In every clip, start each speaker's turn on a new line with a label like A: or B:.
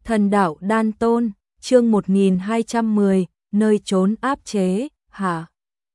A: Thần đạo đan tôn, chương 1210, nơi trốn áp chế, hả?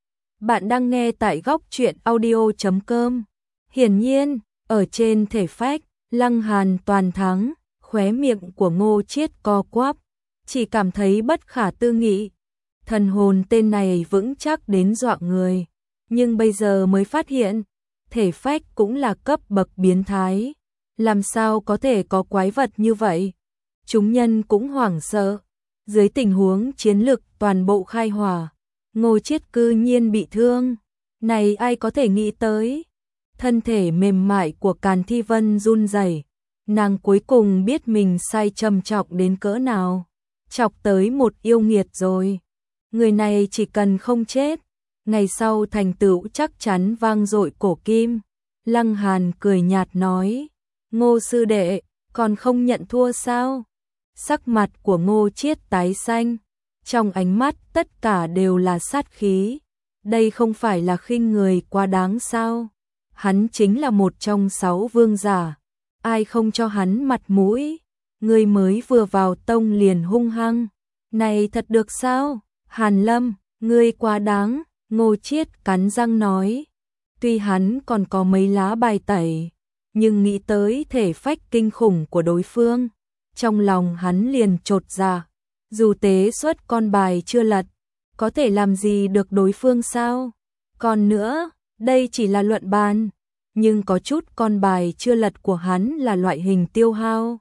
A: Bạn đang nghe tại góc truyện audio.com. Hiển nhiên, ở trên thể phách, Lăng Hàn toàn thắng, khóe miệng của Ngô Chiết co quắp, chỉ cảm thấy bất khả tư nghị. Thần hồn tên này vững chắc đến dọa người, nhưng bây giờ mới phát hiện, thể phách cũng là cấp bậc biến thái. Làm sao có thể có quái vật như vậy? Chúng nhân cũng hoảng sợ. Dưới tình huống chiến lực toàn bộ khai hỏa, Ngô Chiết cư nhiên bị thương. Này ai có thể nghĩ tới? Thân thể mềm mại của Càn Thi Vân run rẩy. Nàng cuối cùng biết mình sai trầm trọng đến cỡ nào. Chọc tới một yêu nghiệt rồi. Người này chỉ cần không chết, ngày sau thành tựu chắc chắn vang dội cổ kim. Lăng Hàn cười nhạt nói, Ngô sư đệ, còn không nhận thua sao? Sắc mặt của Ngô Chiết tái xanh, trong ánh mắt tất cả đều là sát khí. Đây không phải là khinh người quá đáng sao? Hắn chính là một trong 6 vương giả, ai không cho hắn mặt mũi? Người mới vừa vào tông liền hung hăng, này thật được sao? Hàn Lâm, ngươi quá đáng, Ngô Chiết cắn răng nói. Tuy hắn còn có mấy lá bài tẩy, nhưng nghĩ tới thể phách kinh khủng của đối phương, trong lòng hắn liền chột dạ. Dù tế xuất con bài chưa lật, có thể làm gì được đối phương sao? Còn nữa, đây chỉ là luận bàn, nhưng có chút con bài chưa lật của hắn là loại hình tiêu hao.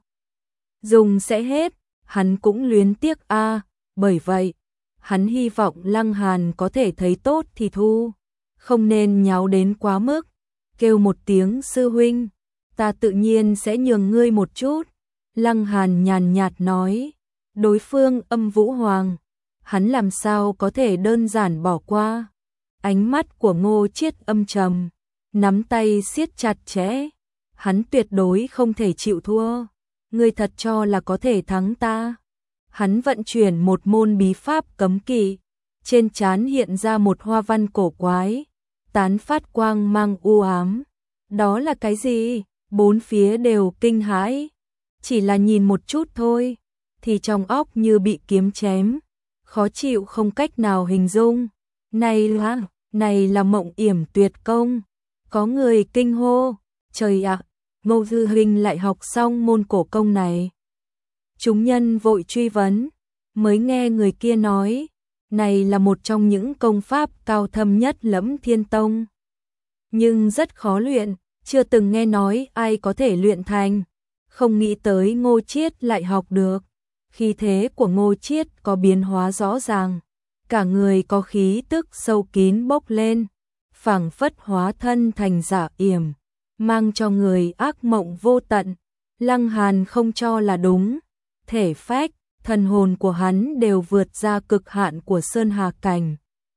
A: Dùng sẽ hết, hắn cũng luyến tiếc bởi vậy, hắn hy vọng Lăng Hàn có thể thấy tốt thì thu, không nên nháo đến quá mức. Kêu một tiếng sư huynh, ta tự nhiên sẽ nhường ngươi một chút. Lăng Hàn nhàn nhạt nói, đối phương Âm Vũ Hoàng, hắn làm sao có thể đơn giản bỏ qua. Ánh mắt của Ngô Chiết âm trầm, nắm tay siết chặt chẽ, hắn tuyệt đối không thể chịu thua. Ngươi thật cho là có thể thắng ta? Hắn vận chuyển một môn bí pháp cấm kỵ, trên trán hiện ra một hoa văn cổ quái, tán phát quang mang u ám. Đó là cái gì? Bốn phía đều kinh hãi. Chỉ là nhìn một chút thôi, thì trong óc như bị kiếm chém, khó chịu không cách nào hình dung. Này là Mộng Yểm Tuyệt Công. Có người kinh hô, trời ạ, Ngô Dư Huynh lại học xong môn cổ công này. Chúng nhân vội truy vấn, mới nghe người kia nói, này là một trong những công pháp cao thâm nhất Lẫm Thiên Tông, nhưng rất khó luyện, chưa từng nghe nói ai có thể luyện thành. Không nghĩ tới Ngô Chiết lại học được. Khí thế của Ngô Chiết có biến hóa rõ ràng, cả người có khí tức sâu kín bốc lên, phảng phất hóa thân thành Giả Yểm, mang cho người ác mộng vô tận. Lăng Hàn không cho là đúng, thể phách, thần hồn của hắn đều vượt ra cực hạn của Sơn Hà Cảnh.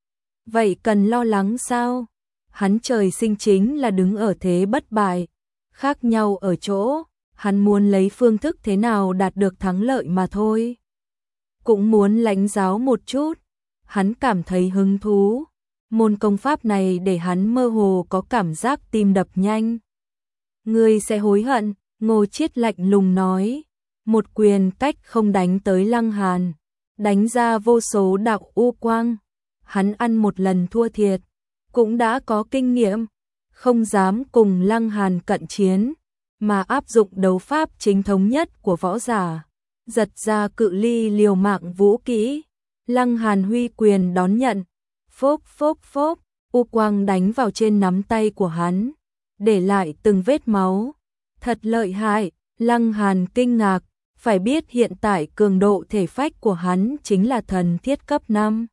A: Vậy cần lo lắng sao? Hắn trời sinh chính là đứng ở thế bất bại, khác nhau ở chỗ, hắn muốn lấy phương thức thế nào đạt được thắng lợi mà thôi. Cũng muốn lãnh giáo một chút, hắn cảm thấy hứng thú. Môn công pháp này để hắn mơ hồ có cảm giác tim đập nhanh. Ngươi sẽ hối hận, Ngô Chiết lạnh lùng nói. Một quyền cách không đánh tới Lăng Hàn, đánh ra vô số đạo u quang. Hắn ăn một lần thua thiệt, cũng đã có kinh nghiệm, không dám cùng Lăng Hàn cận chiến, mà áp dụng đấu pháp chính thống nhất của võ giả, giật ra cự ly liều mạng vũ kỹ. Lăng Hàn huy quyền đón nhận, phốc phốc phốc, u quang đánh vào trên nắm tay của hắn, để lại từng vết máu. Thật lợi hại, Lăng Hàn kinh ngạc, phải biết hiện tại cường độ thể phách của hắn chính là thần thiết cấp 5.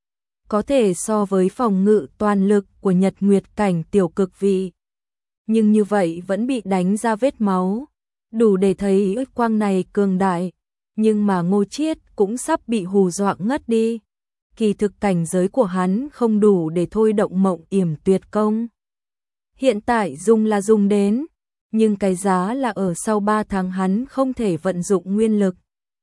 A: Có thể so với phòng ngự toàn lực của Nhật Nguyệt Cảnh tiểu cực vị. Nhưng như vậy vẫn bị đánh ra vết máu, đủ để thấy uy quang này cường đại. Nhưng mà Ngô Chiết cũng sắp bị hù dọa ngất đi. Kỳ thực cảnh giới của hắn không đủ để thôi động Mộng Yểm Tuyệt Công. Hiện tại dùng là dùng đến, nhưng cái giá là ở sau 3 tháng hắn không thể vận dụng nguyên lực.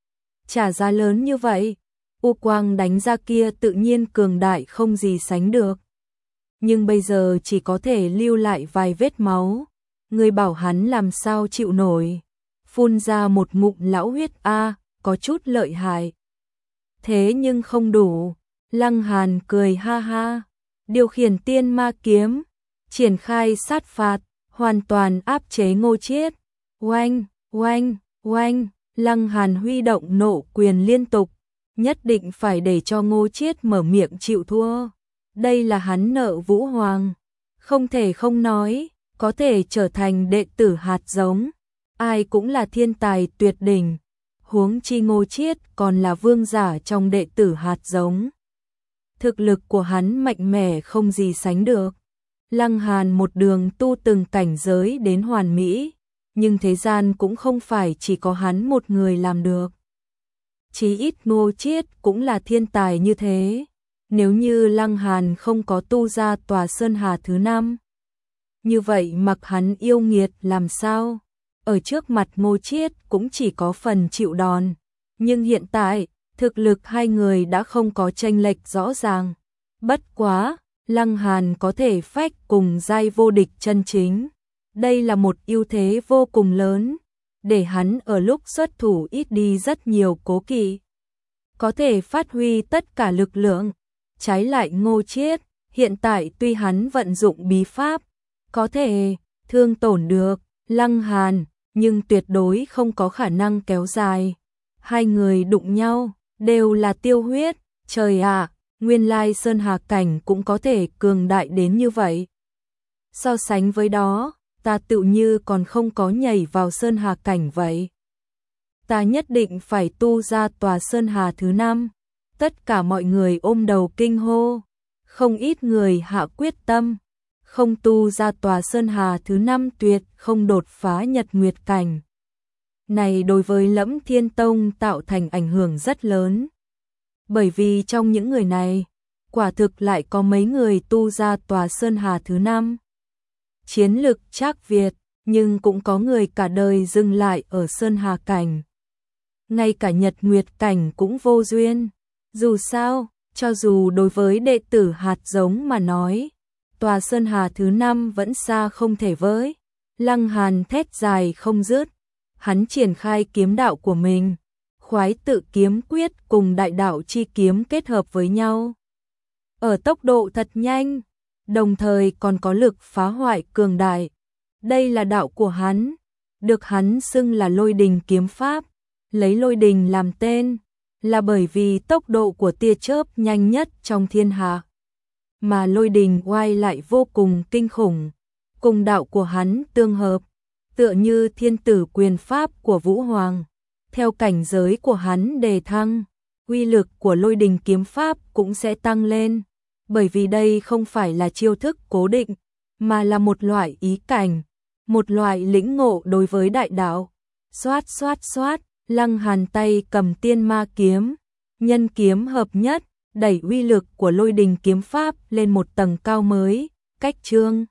A: Trả giá lớn như vậy, u quang đánh ra kia tự nhiên cường đại không gì sánh được. Nhưng bây giờ chỉ có thể lưu lại vài vết máu, người bảo hắn làm sao chịu nổi. Phun ra một ngụm lão huyết có chút lợi hại. Thế nhưng không đủ. Lăng Hàn cười ha ha, điều khiển tiên ma kiếm, triển khai sát phạt, hoàn toàn áp chế Ngô Chiết. Oanh, oanh, oanh, Lăng Hàn huy động nộ quyền liên tục, nhất định phải để cho Ngô Chiết mở miệng chịu thua. Đây là hắn nợ Vũ Hoàng, không thể không nói, có thể trở thành đệ tử hạt giống, ai cũng là thiên tài tuyệt đỉnh, huống chi Ngô Chiết còn là vương giả trong đệ tử hạt giống. Thực lực của hắn mạnh mẽ không gì sánh được. Lăng Hàn một đường tu từng cảnh giới đến hoàn mỹ, nhưng thế gian cũng không phải chỉ có hắn một người làm được. Chí ít Ngô Chiết cũng là thiên tài như thế. Nếu như Lăng Hàn không có tu ra tòa Sơn Hà thứ 5, như vậy mặc hắn yêu nghiệt làm sao? Ở trước mặt Ngô Chiết cũng chỉ có phần chịu đòn. Nhưng hiện tại, thực lực hai người đã không có chênh lệch rõ ràng. Bất quá, Lăng Hàn có thể phách cùng giai vô địch chân chính. Đây là một ưu thế vô cùng lớn, để hắn ở lúc xuất thủ ít đi rất nhiều cố kỵ. Có thể phát huy tất cả lực lượng. Trái lại Ngô Chiết, hiện tại tuy hắn vận dụng bí pháp, có thể thương tổn được Lăng Hàn, nhưng tuyệt đối không có khả năng kéo dài. Hai người đụng nhau, đều là tiêu huyết, trời ạ, nguyên lai Sơn Hà cảnh cũng có thể cường đại đến như vậy. So sánh với đó, ta tự như còn không có nhảy vào Sơn Hà cảnh vậy. Ta nhất định phải tu ra tòa Sơn Hà thứ 5. Tất cả mọi người ôm đầu kinh hô, không ít người hạ quyết tâm, không tu ra tòa Sơn Hà thứ 5 tuyệt không đột phá Nhật Nguyệt cảnh. Này đối với Lẫm Thiên Tông tạo thành ảnh hưởng rất lớn. Bởi vì trong những người này, quả thực lại có mấy người tu ra tòa Sơn Hà thứ 5. Chiến lực trác Việt, nhưng cũng có người cả đời dừng lại ở Sơn Hà cảnh. Ngay cả Nhật Nguyệt cảnh cũng vô duyên. Dù sao, cho dù đối với đệ tử hạt giống mà nói, tòa Sơn Hà thứ 5 vẫn xa không thể với. Lăng Hàn thét dài không dứt, hắn triển khai kiếm đạo của mình, khoái tự kiếm quyết cùng đại đạo chi kiếm kết hợp với nhau. Ở tốc độ thật nhanh, đồng thời còn có lực phá hoại cường đại. Đây là đạo của hắn, được hắn xưng là Lôi Đình kiếm pháp, lấy lôi đình làm tên, là bởi vì tốc độ của tia chớp nhanh nhất trong thiên hạ. Mà lôi đình oai lại vô cùng kinh khủng, cùng đạo của hắn tương hợp, tựa như thiên tử quyền pháp của Vũ Hoàng. Theo cảnh giới của hắn đề thăng, uy lực của lôi đình kiếm pháp cũng sẽ tăng lên, bởi vì đây không phải là chiêu thức cố định, mà là một loại ý cảnh, một loại lĩnh ngộ đối với đại đạo. Xoát xoát xoát, Lăng Hàn tay cầm tiên ma kiếm, nhân kiếm hợp nhất, đẩy uy lực của lôi đình kiếm pháp lên một tầng cao mới, cách chương.